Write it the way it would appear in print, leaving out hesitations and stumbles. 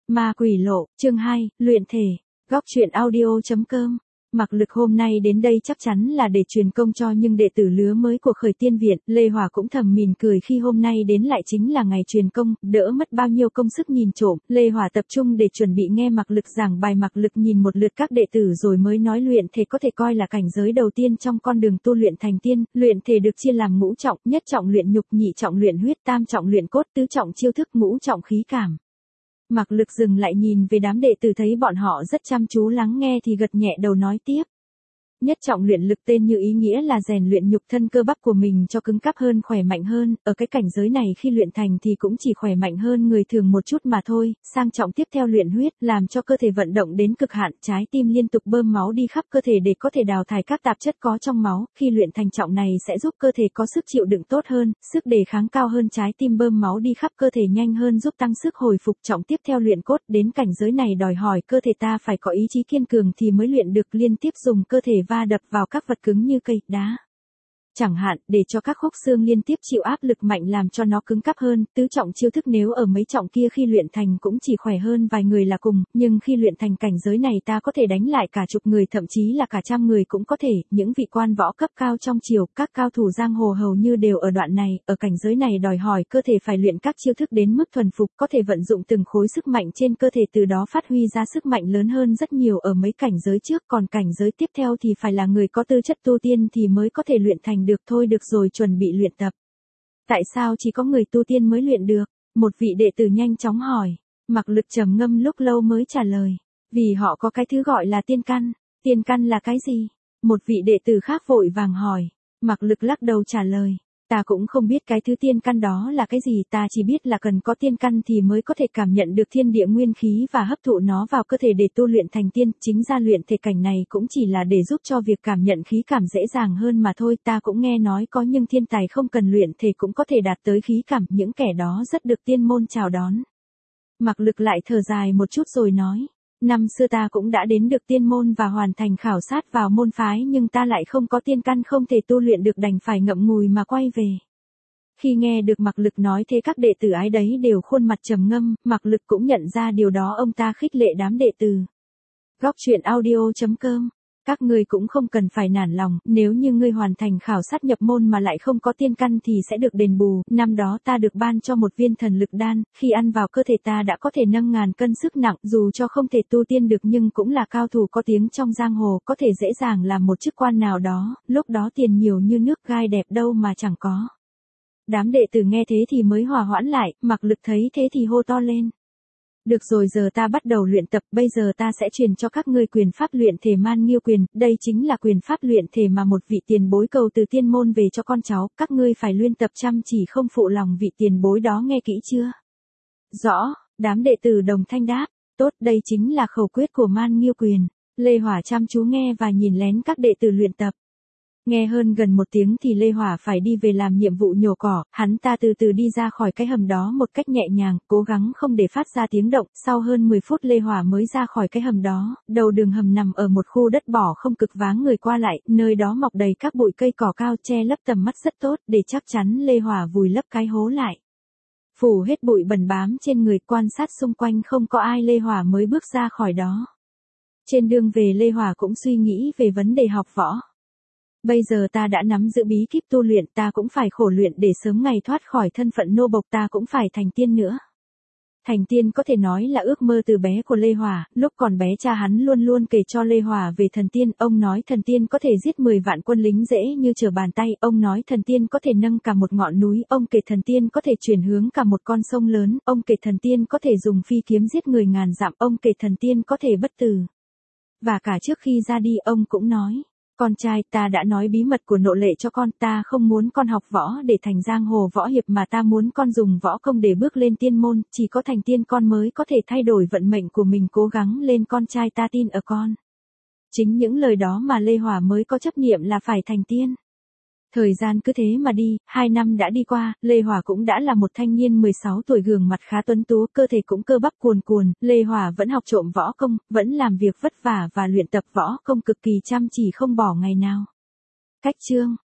Ma quỷ lộ, chương 2, luyện thể. Góc truyện audio.com. Mạc Lực hôm nay đến đây chắc chắn là để truyền công cho những đệ tử lứa mới của Khởi Tiên Viện. Lê Hòa cũng thầm mỉm cười khi hôm nay đến lại chính là ngày truyền công, đỡ mất bao nhiêu công sức nhìn trộm. Lê Hòa tập trung để chuẩn bị nghe Mạc Lực giảng bài. Mạc Lực nhìn một lượt các đệ tử rồi mới nói luyện thể có thể coi là cảnh giới đầu tiên trong con đường tu luyện thành tiên. Luyện thể được chia làm ngũ trọng, nhất trọng luyện nhục, nhị trọng luyện huyết, tam trọng luyện cốt, tứ trọng chiêu thức, ngũ trọng khí cảm. Mạc Lực dừng lại nhìn về đám đệ tử thấy bọn họ rất chăm chú lắng nghe thì gật nhẹ đầu nói tiếp. Nhất trọng luyện lực tên như ý nghĩa là rèn luyện nhục thân cơ bắp của mình cho cứng cáp hơn, khỏe mạnh hơn, ở cái cảnh giới này khi luyện thành thì cũng chỉ khỏe mạnh hơn người thường một chút mà thôi. Sang trọng tiếp theo luyện huyết, làm cho cơ thể vận động đến cực hạn, trái tim liên tục bơm máu đi khắp cơ thể để có thể đào thải các tạp chất có trong máu. Khi luyện thành trọng này sẽ giúp cơ thể có sức chịu đựng tốt hơn, sức đề kháng cao hơn, trái tim bơm máu đi khắp cơ thể nhanh hơn, giúp tăng sức hồi phục. Trọng tiếp theo luyện cốt, đến cảnh giới này đòi hỏi cơ thể ta phải có ý chí kiên cường thì mới luyện được, liên tiếp dùng cơ thể va đập vào các vật cứng như cây, đá. Chẳng hạn, để cho các khúc xương liên tiếp chịu áp lực mạnh làm cho nó cứng cáp hơn. Tứ trọng chiêu thức nếu ở mấy trọng kia khi luyện thành cũng chỉ khỏe hơn vài người là cùng, nhưng khi luyện thành cảnh giới này ta có thể đánh lại cả chục người, thậm chí là cả trăm người cũng có thể. Những vị quan võ cấp cao trong triều, các cao thủ giang hồ hầu như đều ở đoạn này. Ở cảnh giới này đòi hỏi cơ thể phải luyện các chiêu thức đến mức thuần phục, có thể vận dụng từng khối sức mạnh trên cơ thể, từ đó phát huy ra sức mạnh lớn hơn rất nhiều ở mấy cảnh giới trước. Còn cảnh giới tiếp theo thì phải là người có tư chất tu tiên thì mới có thể luyện thành được. Thôi được rồi, chuẩn bị luyện tập. Tại sao chỉ có người tu tiên mới luyện được? Một vị đệ tử nhanh chóng hỏi. Mạc Lực trầm ngâm lúc lâu mới trả lời. Vì họ có cái thứ gọi là tiên căn. Tiên căn là cái gì? Một vị đệ tử khác vội vàng hỏi. Mạc Lực lắc đầu trả lời. Ta cũng không biết cái thứ tiên căn đó là cái gì, ta chỉ biết là cần có tiên căn thì mới có thể cảm nhận được thiên địa nguyên khí và hấp thụ nó vào cơ thể để tu luyện thành tiên. Chính ra luyện thể cảnh này cũng chỉ là để giúp cho việc cảm nhận khí cảm dễ dàng hơn mà thôi. Ta cũng nghe nói có những thiên tài không cần luyện thể cũng có thể đạt tới khí cảm, những kẻ đó rất được tiên môn chào đón. Mạc Lực lại thở dài một chút rồi nói. Năm xưa ta cũng đã đến được tiên môn và hoàn thành khảo sát vào môn phái, nhưng ta lại không có tiên căn, không thể tu luyện được, đành phải ngậm ngùi mà quay về. Khi nghe được Mạc Lực nói thế các đệ tử ái đấy đều khuôn mặt trầm ngâm. Mạc Lực cũng nhận ra điều đó, ông ta khích lệ đám đệ tử. Góc truyện audio.com. Các ngươi cũng không cần phải nản lòng, nếu như ngươi hoàn thành khảo sát nhập môn mà lại không có tiên căn thì sẽ được đền bù. Năm đó ta được ban cho một viên thần lực đan, khi ăn vào cơ thể ta đã có thể nâng ngàn cân sức nặng, dù cho không thể tu tiên được nhưng cũng là cao thủ có tiếng trong giang hồ, có thể dễ dàng làm một chức quan nào đó, lúc đó tiền nhiều như nước, gai đẹp đâu mà chẳng có. Đám đệ tử nghe thế thì mới hòa hoãn lại. Mạc Lực thấy thế thì hô to lên. Được rồi, giờ ta bắt đầu luyện tập, bây giờ ta sẽ truyền cho các ngươi quyền pháp luyện thể Man Nghiêu Quyền, đây chính là quyền pháp luyện thể mà một vị tiền bối cầu từ tiên môn về cho con cháu, các ngươi phải luyện tập chăm chỉ không phụ lòng vị tiền bối đó, nghe kỹ chưa? Rõ, đám đệ tử đồng thanh đáp, tốt, đây chính là khẩu quyết của Man Nghiêu Quyền. Lê Hòa chăm chú nghe và nhìn lén các đệ tử luyện tập. Nghe hơn gần một tiếng thì Lê Hòa phải đi về làm nhiệm vụ nhổ cỏ, hắn ta từ từ đi ra khỏi cái hầm đó một cách nhẹ nhàng, cố gắng không để phát ra tiếng động. Sau hơn 10 phút Lê Hòa mới ra khỏi cái hầm đó. Đầu đường hầm nằm ở một khu đất bỏ không cực váng người qua lại, nơi đó mọc đầy các bụi cây cỏ cao che lấp tầm mắt rất tốt, để chắc chắn Lê Hòa vùi lấp cái hố lại. Phủ hết bụi bẩn bám trên người, quan sát xung quanh không có ai, Lê Hòa mới bước ra khỏi đó. Trên đường về Lê Hòa cũng suy nghĩ về vấn đề học võ. Bây giờ ta đã nắm giữ bí kíp tu luyện, ta cũng phải khổ luyện để sớm ngày thoát khỏi thân phận nô bộc, ta cũng phải thành tiên nữa. Thành tiên có thể nói là ước mơ từ bé của Lê Hòa, lúc còn bé cha hắn luôn luôn kể cho Lê Hòa về thần tiên, ông nói thần tiên có thể giết 10 vạn quân lính dễ như trở bàn tay, ông nói thần tiên có thể nâng cả một ngọn núi, ông kể thần tiên có thể chuyển hướng cả một con sông lớn, ông kể thần tiên có thể dùng phi kiếm giết người ngàn dặm, ông kể thần tiên có thể bất tử. Và cả trước khi ra đi ông cũng nói. Con trai, ta đã nói bí mật của nộ lệ cho con, ta không muốn con học võ để thành giang hồ võ hiệp mà ta muốn con dùng võ công để bước lên tiên môn, chỉ có thành tiên con mới có thể thay đổi vận mệnh của mình, cố gắng lên con trai, ta tin ở con. Chính những lời đó mà Lê Hòa mới có chấp niệm là phải thành tiên. Thời gian cứ thế mà đi, 2 năm đã đi qua, Lê Hòa cũng đã là một thanh niên 16 tuổi, gương mặt khá tuấn tú, cơ thể cũng cơ bắp cuồn cuồn. Lê Hòa vẫn học trộm võ công, vẫn làm việc vất vả và luyện tập võ công cực kỳ chăm chỉ không bỏ ngày nào. Cách chương